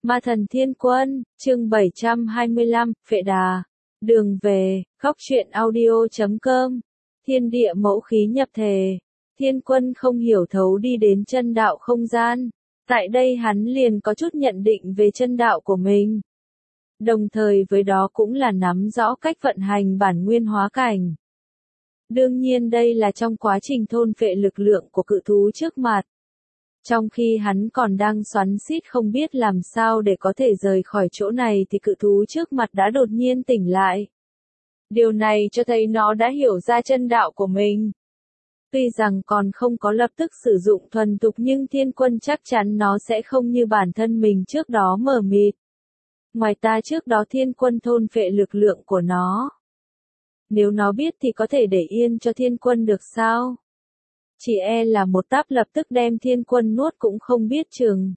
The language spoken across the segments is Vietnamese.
Ma thần thiên quân, chương 725, Phệ Đà. Đường về, góc truyện audio.com. Thiên địa mẫu khí nhập thể. Thiên quân không hiểu thấu đi đến chân đạo không gian. Tại đây hắn liền có chút nhận định về chân đạo của mình. Đồng thời với đó cũng là nắm rõ cách vận hành bản nguyên hóa cảnh. Đương nhiên đây là trong quá trình thôn phệ lực lượng của cự thú trước mặt. Trong khi hắn còn đang xoắn xít không biết làm sao để có thể rời khỏi chỗ này thì cự thú trước mặt đã đột nhiên tỉnh lại. Điều này cho thấy nó đã hiểu ra chân đạo của mình. Tuy rằng còn không có lập tức sử dụng thuần thục nhưng thiên quân chắc chắn nó sẽ không như bản thân mình trước đó mờ mịt. Ngoài ta trước đó thiên quân thôn phệ lực lượng của nó. Nếu nó biết thì có thể để yên cho thiên quân được sao? Chỉ e là một táp lập tức đem thiên quân nuốt cũng không biết chừng.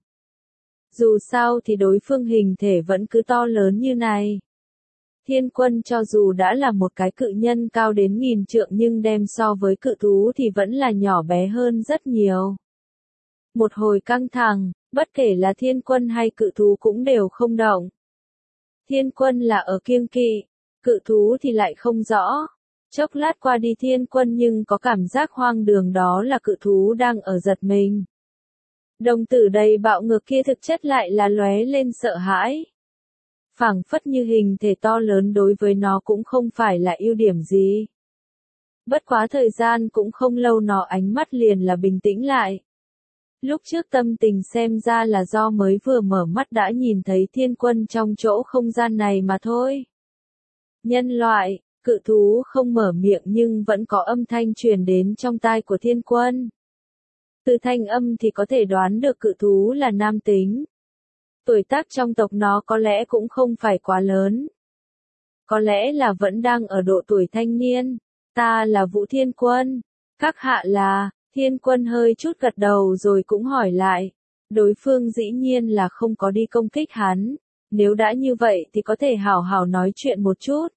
Dù sao thì đối phương hình thể vẫn cứ to lớn như này. Thiên quân cho dù đã là một cái cự nhân cao đến 1000 trượng nhưng đem so với cự thú thì vẫn là nhỏ bé hơn rất nhiều. Một hồi căng thẳng, bất kể là thiên quân hay cự thú cũng đều không động. Thiên quân là ở kiêng kỵ, cự thú thì lại không rõ. Chốc lát qua đi thiên quân nhưng có cảm giác hoang đường đó là cự thú đang ở giật mình. Đồng tử đầy bạo ngược kia thực chất lại là lóe lên sợ hãi. Phảng phất như hình thể to lớn đối với nó cũng không phải là ưu điểm gì. Bất quá thời gian cũng không lâu nó ánh mắt liền là bình tĩnh lại. Lúc trước tâm tình xem ra là do mới vừa mở mắt đã nhìn thấy thiên quân trong chỗ không gian này mà thôi. Nhân loại, cự thú không mở miệng nhưng vẫn có âm thanh truyền đến trong tai của thiên quân. Từ thanh âm thì có thể đoán được cự thú là nam tính. Tuổi tác trong tộc nó có lẽ cũng không phải quá lớn. Có lẽ là vẫn đang ở độ tuổi thanh niên. Ta là Vũ Thiên Quân. Các hạ là, thiên quân hơi chút gật đầu rồi cũng hỏi lại. Đối phương dĩ nhiên là không có đi công kích hắn. Nếu đã như vậy thì có thể hào hào nói chuyện một chút.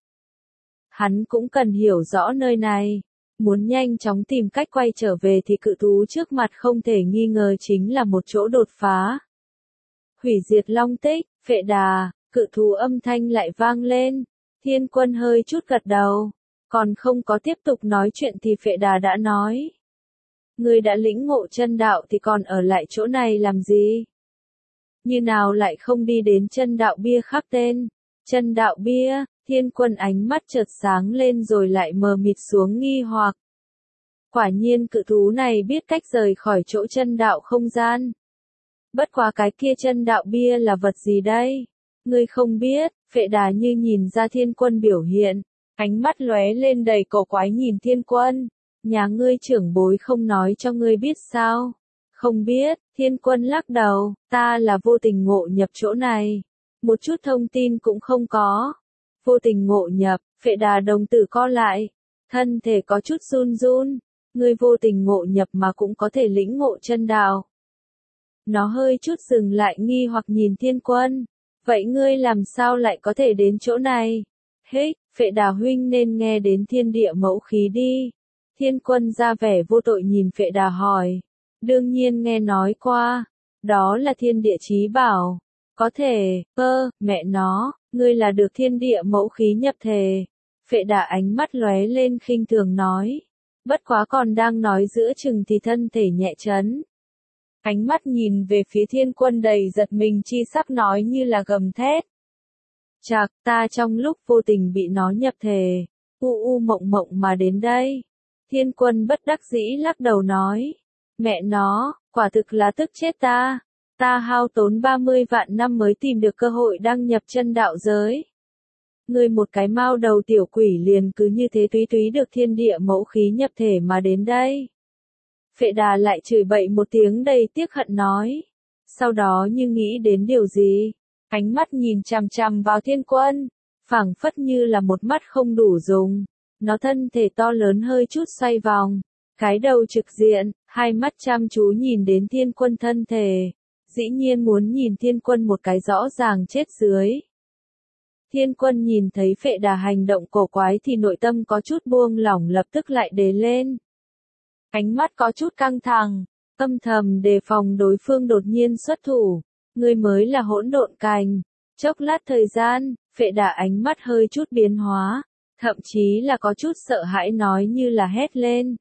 Hắn cũng cần hiểu rõ nơi này. Muốn nhanh chóng tìm cách quay trở về thì cự thú trước mặt không thể nghi ngờ chính là một chỗ đột phá. Hủy diệt long tích, Phệ Đà, cự thú âm thanh lại vang lên. Thiên quân hơi chút gật đầu. Còn không có tiếp tục nói chuyện thì Phệ Đà đã nói. Ngươi đã lĩnh ngộ chân đạo thì còn ở lại chỗ này làm gì? Như nào lại không đi đến chân đạo bia khắc tên? Chân đạo bia, thiên quân ánh mắt chợt sáng lên rồi lại mờ mịt xuống nghi hoặc. Quả nhiên cự thú này biết cách rời khỏi chỗ chân đạo không gian. Bất quá cái kia chân đạo bia là vật gì đây? Ngươi không biết, Phệ Đà như nhìn ra thiên quân biểu hiện. Ánh mắt lóe lên đầy cổ quái nhìn thiên quân. Nhà ngươi trưởng bối không nói cho ngươi biết sao? Không biết, thiên quân lắc đầu, ta là vô tình ngộ nhập chỗ này. Một chút thông tin cũng không có. Vô tình ngộ nhập, Phệ Đà đồng tử co lại. Thân thể có chút run run. Ngươi vô tình ngộ nhập mà cũng có thể lĩnh ngộ chân đạo. Nó hơi chút dừng lại nghi hoặc nhìn thiên quân. Vậy ngươi làm sao lại có thể đến chỗ này? Hích, Phệ Đà huynh nên nghe đến thiên địa mẫu khí đi. Thiên quân ra vẻ vô tội nhìn Phệ Đà hỏi. Đương nhiên nghe nói qua. Đó là thiên địa chí bảo. Có thể, mẹ nó, ngươi là được thiên địa mẫu khí nhập thể. Phệ Đà ánh mắt lóe lên khinh thường nói. Bất quá còn đang nói giữa chừng thì thân thể nhẹ chấn. Ánh mắt nhìn về phía thiên quân đầy giật mình chi sắc nói như là gầm thét. Chạc, ta trong lúc vô tình bị nó nhập thể, mộng mộng mà đến đây. Thiên quân bất đắc dĩ lắc đầu nói. Mẹ nó, quả thực là tức chết ta. Ta hao tốn 30 vạn năm mới tìm được cơ hội đăng nhập chân đạo giới. Ngươi một cái mao đầu tiểu quỷ liền cứ như thế túy túy được thiên địa mẫu khí nhập thể mà đến đây. Phệ Đà lại chửi bậy một tiếng đầy tiếc hận nói. Sau đó như nghĩ đến điều gì, ánh mắt nhìn chằm chằm vào thiên quân, phảng phất như là một mắt không đủ dùng. Nó thân thể to lớn hơi chút xoay vòng, cái đầu trực diện, hai mắt chăm chú nhìn đến thiên quân thân thể. Dĩ nhiên muốn nhìn thiên quân một cái rõ ràng chết dưới. Thiên quân nhìn thấy Phệ Đà hành động cổ quái thì nội tâm có chút buông lỏng lập tức lại đề lên. Ánh mắt có chút căng thẳng, âm thầm đề phòng đối phương đột nhiên xuất thủ. Ngươi mới là hỗn độn cành. Chốc lát thời gian, Phệ Đà ánh mắt hơi chút biến hóa, thậm chí là có chút sợ hãi nói như là hét lên.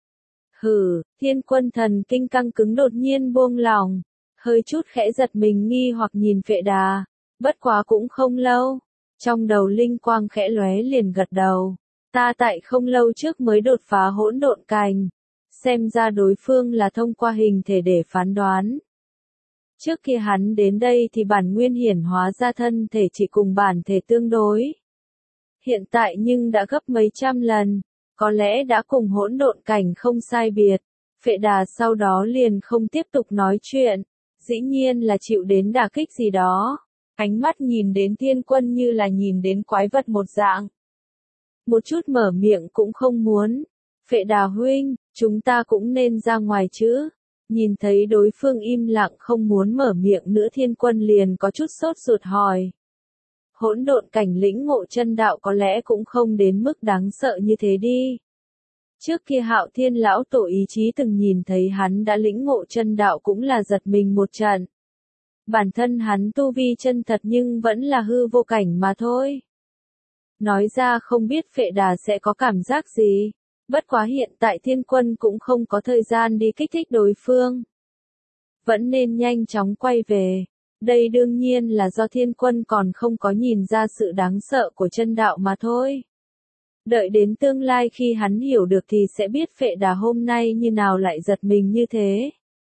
Hừ, Thiên Quân thần kinh căng cứng đột nhiên buông lỏng, hơi chút khẽ giật mình nghi hoặc nhìn Phệ Đà, bất quá cũng không lâu, trong đầu linh quang khẽ lóe liền gật đầu. Ta tại không lâu trước mới đột phá hỗn độn cành, xem ra đối phương là thông qua hình thể để phán đoán. Trước khi hắn đến đây thì bản nguyên hiển hóa ra thân thể chỉ cùng bản thể tương đối. Hiện tại nhưng đã gấp mấy trăm lần, có lẽ đã cùng hỗn độn cảnh không sai biệt. Phệ Đà sau đó liền không tiếp tục nói chuyện, dĩ nhiên là chịu đến đả kích gì đó. Ánh mắt nhìn đến Thiên Quân như là nhìn đến quái vật một dạng. Một chút mở miệng cũng không muốn. Phệ Đà huynh, chúng ta cũng nên ra ngoài chứ. Nhìn thấy đối phương im lặng không muốn mở miệng nữa, Thiên Quân liền có chút sốt ruột hỏi. Hỗn độn cảnh lĩnh ngộ chân đạo có lẽ cũng không đến mức đáng sợ như thế đi. Trước kia Hạo Thiên lão tổ ý chí từng nhìn thấy hắn đã lĩnh ngộ chân đạo cũng là giật mình một trận. Bản thân hắn tu vi chân thật nhưng vẫn là hư vô cảnh mà thôi. Nói ra không biết Phệ Đà sẽ có cảm giác gì. Bất quá hiện tại Thiên Quân cũng không có thời gian đi kích thích đối phương. Vẫn nên nhanh chóng quay về. Đây đương nhiên là do Thiên Quân còn không có nhìn ra sự đáng sợ của chân đạo mà thôi. Đợi đến tương lai khi hắn hiểu được thì sẽ biết Phệ Đà hôm nay như nào lại giật mình như thế.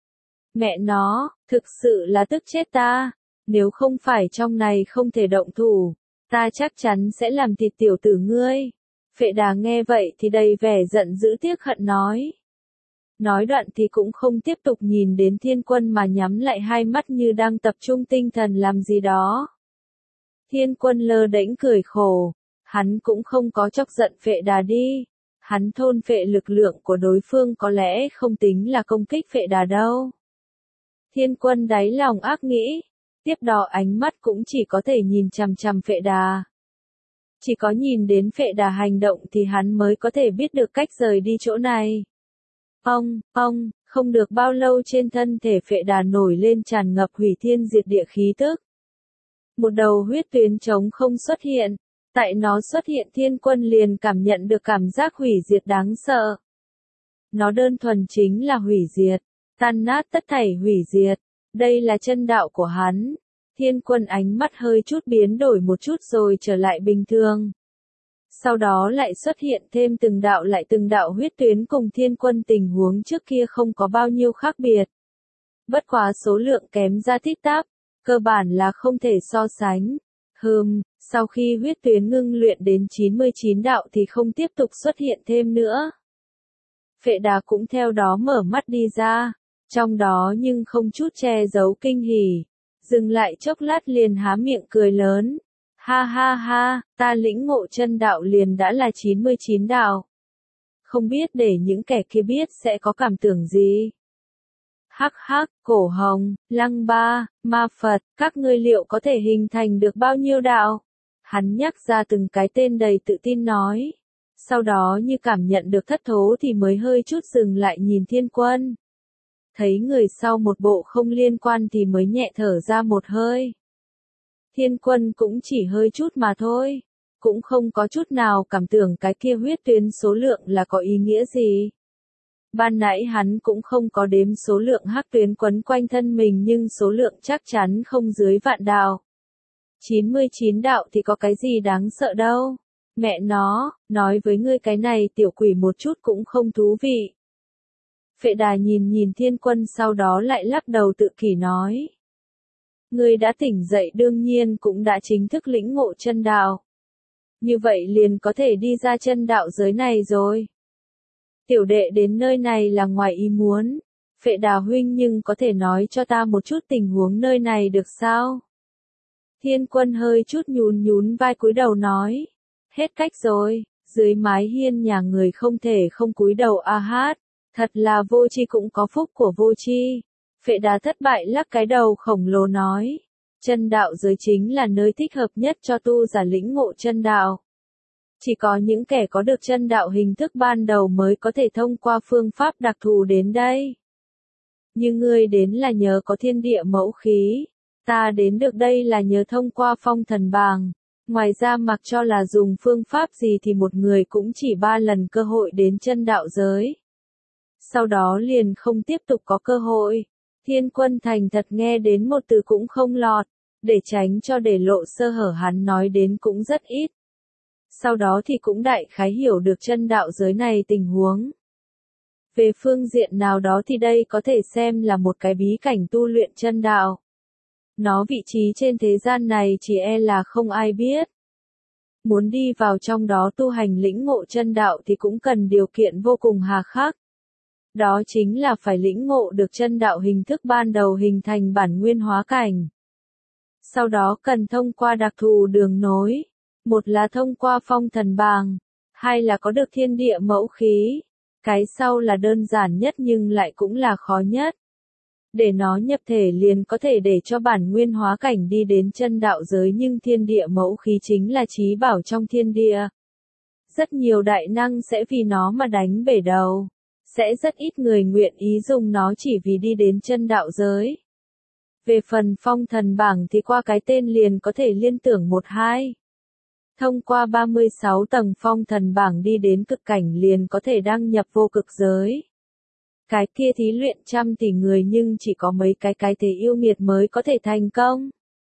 Mẹ nó, thực sự là tức chết ta. Nếu không phải trong này không thể động thủ, ta chắc chắn sẽ làm thịt tiểu tử ngươi. Phệ Đà nghe vậy thì đầy vẻ giận dữ tiếc hận nói. Nói đoạn thì cũng không tiếp tục nhìn đến Thiên Quân mà nhắm lại hai mắt như đang tập trung tinh thần làm gì đó. Thiên Quân lơ đễnh cười khổ, hắn cũng không có chọc giận Phệ Đà đi. Hắn thôn phệ lực lượng của đối phương có lẽ không tính là công kích Phệ Đà đâu. Thiên Quân đáy lòng ác nghĩ, tiếp đó ánh mắt cũng chỉ có thể nhìn chằm chằm Phệ Đà. Chỉ có nhìn đến Phệ Đà hành động thì hắn mới có thể biết được cách rời đi chỗ này. Không được bao lâu trên thân thể Phệ Đà nổi lên tràn ngập hủy thiên diệt địa khí tức. Một đầu huyết tuyến trống không xuất hiện, tại nó xuất hiện Thiên Quân liền cảm nhận được cảm giác hủy diệt đáng sợ. Nó đơn thuần chính là hủy diệt, tan nát tất thảy hủy diệt, đây là chân đạo của hắn. Thiên Quân ánh mắt hơi chút biến đổi một chút rồi trở lại bình thường. Sau đó lại xuất hiện thêm từng đạo huyết tuyến cùng Thiên Quân tình huống trước kia không có bao nhiêu khác biệt. Bất quá số lượng kém ra tít tắp, cơ bản là không thể so sánh. Sau khi huyết tuyến ngưng luyện đến 99 đạo thì không tiếp tục xuất hiện thêm nữa. Phệ Đà cũng theo đó mở mắt đi ra, trong đó nhưng không chút che giấu kinh hỉ. Dừng lại chốc lát liền há miệng cười lớn. Ha ha ha, ta lĩnh ngộ chân đạo liền đã là 99 đạo. Không biết để những kẻ kia biết sẽ có cảm tưởng gì. Hắc hắc, Cổ Hồng, Lăng Ba, Ma Phật, các ngươi liệu có thể hình thành được bao nhiêu đạo? Hắn nhắc ra từng cái tên đầy tự tin nói. Sau đó như cảm nhận được thất thố thì mới hơi chút dừng lại nhìn Thiên Quân. Thấy người sau một bộ không liên quan thì mới nhẹ thở ra một hơi. Thiên Quân cũng chỉ hơi chút mà thôi, cũng không có chút nào cảm tưởng cái kia huyết tuyến số lượng là có ý nghĩa gì. Ban nãy hắn cũng không có đếm số lượng hắc tuyến quấn quanh thân mình nhưng số lượng chắc chắn không dưới vạn đạo. 99 đạo thì có cái gì đáng sợ đâu. Mẹ nó, nói với ngươi cái này tiểu quỷ một chút cũng không thú vị. Phệ Đà nhìn Thiên Quân sau đó lại lắc đầu tự kỷ nói. Ngươi đã tỉnh dậy đương nhiên cũng đã chính thức lĩnh ngộ chân đạo. Như vậy liền có thể đi ra chân đạo giới này rồi. Tiểu đệ đến nơi này là ngoài ý muốn. Phệ Đà huynh nhưng có thể nói cho ta một chút tình huống nơi này được sao? Thiên Quân hơi chút nhún vai cúi đầu nói. Hết cách rồi, dưới mái hiên nhà người không thể không cúi đầu a hát. Thật là vô tri cũng có phúc của vô tri. Phệ Đà thất bại lắc cái đầu khổng lồ nói. Chân đạo giới chính là nơi thích hợp nhất cho tu giả lĩnh ngộ chân đạo. Chỉ có những kẻ có được chân đạo hình thức ban đầu mới có thể thông qua phương pháp đặc thù đến đây. Như ngươi đến là nhờ có thiên địa mẫu khí. Ta đến được đây là nhờ thông qua phong thần bảng. Ngoài ra mặc cho là dùng phương pháp gì thì một người cũng chỉ 3 lần cơ hội đến chân đạo giới. Sau đó liền không tiếp tục có cơ hội. Thiên Quân thành thật nghe đến một từ cũng không lọt, để tránh cho để lộ sơ hở hắn nói đến cũng rất ít. Sau đó thì cũng đại khái hiểu được chân đạo giới này tình huống. Về phương diện nào đó thì đây có thể xem là một cái bí cảnh tu luyện chân đạo. Nó vị trí trên thế gian này chỉ e là không ai biết. Muốn đi vào trong đó tu hành lĩnh ngộ chân đạo thì cũng cần điều kiện vô cùng hà khắc. Đó chính là phải lĩnh ngộ được chân đạo hình thức ban đầu hình thành bản nguyên hóa cảnh. Sau đó cần thông qua đặc thù đường nối. Một là thông qua phong thần bảng, hai là có được thiên địa mẫu khí. Cái sau là đơn giản nhất nhưng lại cũng là khó nhất. Để nó nhập thể liền có thể để cho bản nguyên hóa cảnh đi đến chân đạo giới nhưng thiên địa mẫu khí chính là chí bảo trong thiên địa. Rất nhiều đại năng sẽ vì nó mà đánh bể đầu. Sẽ rất ít người nguyện ý dùng nó chỉ vì đi đến chân đạo giới. Về phần phong thần bảng thì qua cái tên liền có thể liên tưởng một hai. Thông qua 36 tầng phong thần bảng đi đến cực cảnh liền có thể đăng nhập vô cực giới. Cái kia thí luyện trăm tỷ người nhưng chỉ có mấy cái thế yêu nghiệt mới có thể thành công.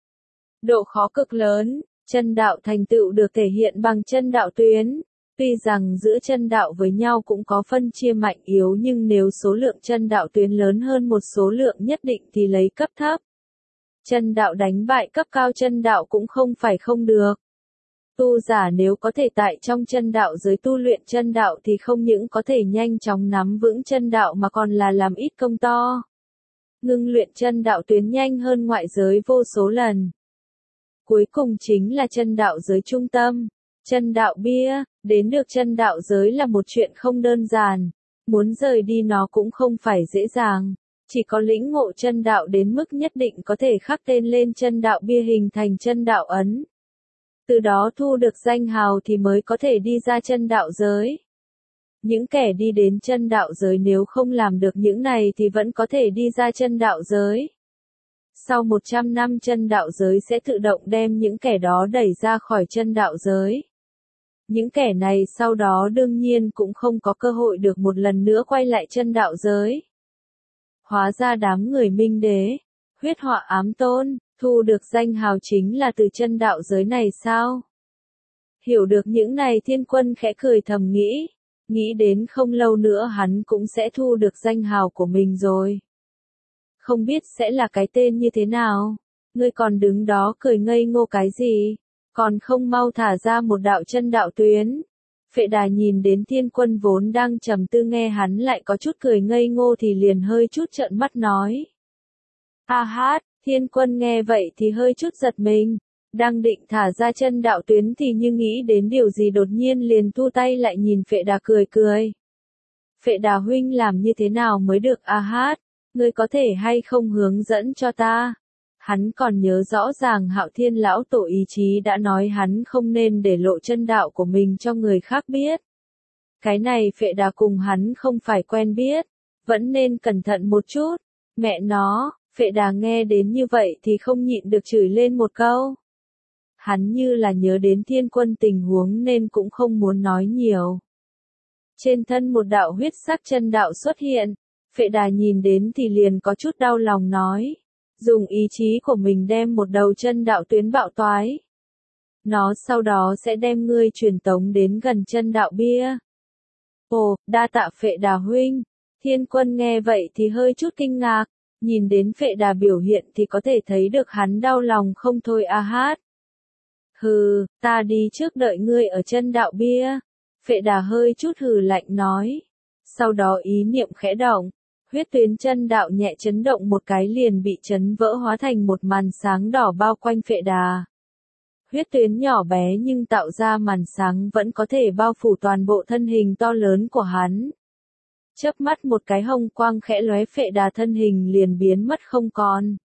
Độ khó cực lớn, chân đạo thành tựu được thể hiện bằng chân đạo tuyến. Tuy rằng giữa chân đạo với nhau cũng có phân chia mạnh yếu nhưng nếu số lượng chân đạo tuyến lớn hơn một số lượng nhất định thì lấy cấp thấp. Chân đạo đánh bại cấp cao chân đạo cũng không phải không được. Tu giả nếu có thể tại trong chân đạo giới tu luyện chân đạo thì không những có thể nhanh chóng nắm vững chân đạo mà còn là làm ít công to. Ngưng luyện chân đạo tuyến nhanh hơn ngoại giới vô số lần. Cuối cùng chính là chân đạo giới trung tâm. Chân đạo bia, đến được chân đạo giới là một chuyện không đơn giản. Muốn rời đi nó cũng không phải dễ dàng. Chỉ có lĩnh ngộ chân đạo đến mức nhất định có thể khắc tên lên chân đạo bia hình thành chân đạo ấn. Từ đó thu được danh hào thì mới có thể đi ra chân đạo giới. Những kẻ đi đến chân đạo giới nếu không làm được những này thì vẫn có thể đi ra chân đạo giới. Sau 100 năm chân đạo giới sẽ tự động đem những kẻ đó đẩy ra khỏi chân đạo giới. Những kẻ này sau đó đương nhiên cũng không có cơ hội được một lần nữa quay lại chân đạo giới. Hóa ra đám người Minh Đế, huyết họa ám tôn, thu được danh hào chính là từ chân đạo giới này sao? Hiểu được những này Thiên Quân khẽ cười thầm nghĩ đến không lâu nữa hắn cũng sẽ thu được danh hào của mình rồi. Không biết sẽ là cái tên như thế nào? Ngươi còn đứng đó cười ngây ngô cái gì? Còn không mau thả ra một đạo chân đạo tuyến. Phệ Đà nhìn đến Thiên Quân vốn đang trầm tư nghe hắn lại có chút cười ngây ngô thì liền hơi chút trợn mắt nói. Ha hát, Thiên Quân nghe vậy thì hơi chút giật mình. Đang định thả ra chân đạo tuyến thì như nghĩ đến điều gì đột nhiên liền thu tay lại nhìn Phệ Đà cười cười. Phệ Đà huynh làm như thế nào mới được a hát? Ngươi có thể hay không hướng dẫn cho ta? Hắn còn nhớ rõ ràng Hạo Thiên lão tổ ý chí đã nói hắn không nên để lộ chân đạo của mình cho người khác biết. Cái này Phệ Đà cùng hắn không phải quen biết, vẫn nên cẩn thận một chút. Mẹ nó, Phệ Đà nghe đến như vậy thì không nhịn được chửi lên một câu. Hắn như là nhớ đến Thiên Quân tình huống nên cũng không muốn nói nhiều. Trên thân một đạo huyết sắc chân đạo xuất hiện, Phệ Đà nhìn đến thì liền có chút đau lòng nói. Dùng ý chí của mình đem một đầu chân đạo tuyến bạo toái. Nó sau đó sẽ đem ngươi truyền tống đến gần chân đạo bia. Ồ, đa tạ Phệ Đà huynh. Thiên Quân nghe vậy thì hơi chút kinh ngạc. Nhìn đến Phệ Đà biểu hiện thì có thể thấy được hắn đau lòng không thôi a hát. Hừ, ta đi trước đợi ngươi ở chân đạo bia. Phệ Đà hơi chút hừ lạnh nói. Sau đó ý niệm khẽ động. Huyết tuyến chân đạo nhẹ chấn động một cái liền bị chấn vỡ hóa thành một màn sáng đỏ bao quanh Phệ Đà. Huyết tuyến nhỏ bé nhưng tạo ra màn sáng vẫn có thể bao phủ toàn bộ thân hình to lớn của hắn. Chớp mắt một cái hồng quang khẽ lóe Phệ Đà thân hình liền biến mất không còn.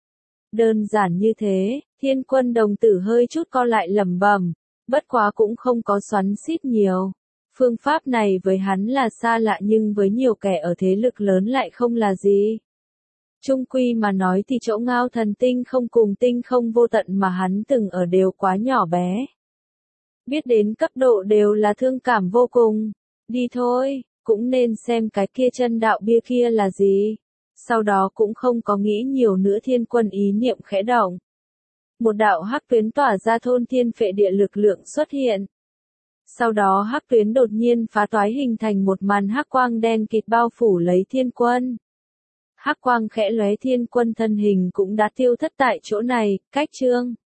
Đơn giản như thế, Thiên Quân đồng tử hơi chút co lại lẩm bẩm, bất quá cũng không có xoắn xít nhiều. Phương pháp này với hắn là xa lạ nhưng với nhiều kẻ ở thế lực lớn lại không là gì. Chung quy mà nói thì chỗ Ngao Thần Tinh không cùng tinh không vô tận mà hắn từng ở đều quá nhỏ bé. Biết đến cấp độ đều là thương cảm vô cùng. Đi thôi, cũng nên xem cái kia chân đạo bia kia là gì. Sau đó cũng không có nghĩ nhiều nữa, Thiên Quân ý niệm khẽ động. Một đạo hắc tuyến tỏa ra thôn thiên phệ địa lực lượng xuất hiện. Sau đó hắc tuyến đột nhiên phá toái hình thành một màn hắc quang đen kịt bao phủ lấy Thiên Quân. Hắc quang khẽ lóe, Thiên Quân thân hình cũng đã tiêu thất tại chỗ này, cách chương.